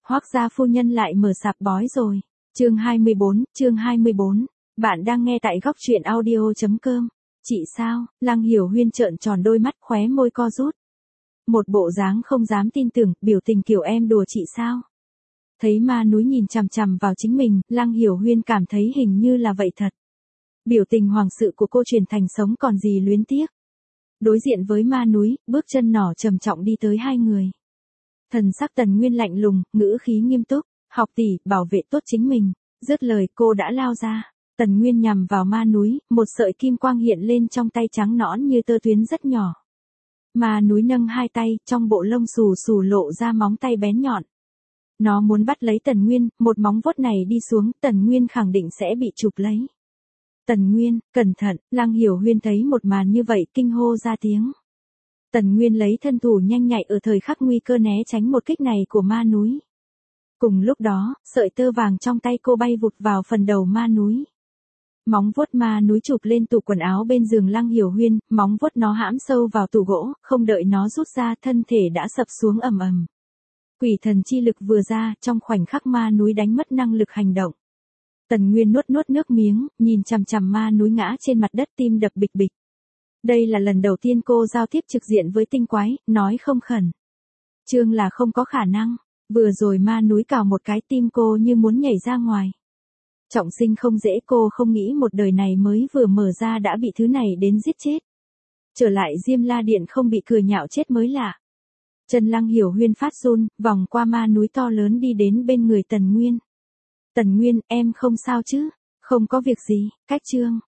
Hoác gia phu nhân lại mở sạp bói rồi. Chương 24. Bạn đang nghe tại góc truyện audio.com. Chị sao? Lăng Hiểu Huyên trợn tròn đôi mắt, khóe môi co rút. Một bộ dáng không dám tin tưởng, biểu tình kiểu em đùa chị sao? Thấy ma núi nhìn chằm chằm vào chính mình, Lăng Hiểu Huyên cảm thấy hình như là vậy thật. Biểu tình hoàng sự của cô chuyển thành sống còn gì luyến tiếc. Đối diện với ma núi, bước chân nỏ trầm trọng đi tới hai người. Thần sắc Tần Nguyên lạnh lùng, ngữ khí nghiêm túc, học tỷ, bảo vệ tốt chính mình. Dứt lời cô đã lao ra. Tần Nguyên nhằm vào ma núi, một sợi kim quang hiện lên trong tay trắng nõn như tơ tuyến rất nhỏ. Ma núi nâng hai tay, trong bộ lông xù xù lộ ra móng tay bén nhọn. Nó muốn bắt lấy Tần Nguyên, một móng vuốt này đi xuống, Tần Nguyên khẳng định sẽ bị chụp lấy. Tần Nguyên, cẩn thận, Lăng Hiểu Huyên thấy một màn như vậy kinh hô ra tiếng. Tần Nguyên lấy thân thủ nhanh nhạy ở thời khắc nguy cơ né tránh một kích này của ma núi. Cùng lúc đó, sợi tơ vàng trong tay cô bay vụt vào phần đầu ma núi. Móng vuốt ma núi chụp lên tủ quần áo bên giường Lăng Hiểu Huyên, móng vuốt nó hãm sâu vào tủ gỗ, không đợi nó rút ra thân thể đã sập xuống ầm ầm. Quỷ thần chi lực vừa ra, trong khoảnh khắc ma núi đánh mất năng lực hành động. Tần Nguyên nuốt nước miếng, nhìn chằm chằm ma núi ngã trên mặt đất, tim đập bịch bịch. Đây là lần đầu tiên cô giao tiếp trực diện với tinh quái, nói không khẩn trương là không có khả năng. Vừa rồi ma núi cào một cái, tim cô như muốn nhảy ra ngoài. Trọng sinh không dễ, cô không nghĩ một đời này mới vừa mở ra đã bị thứ này đến giết chết. Trở lại Diêm La Điện không bị cười nhạo chết mới lạ. Chân Lăng Hiểu Huyên phát run, vòng qua ma núi to lớn đi đến bên người Tần Nguyên. Tần Nguyên, em không sao chứ? Không có việc gì, cách chương.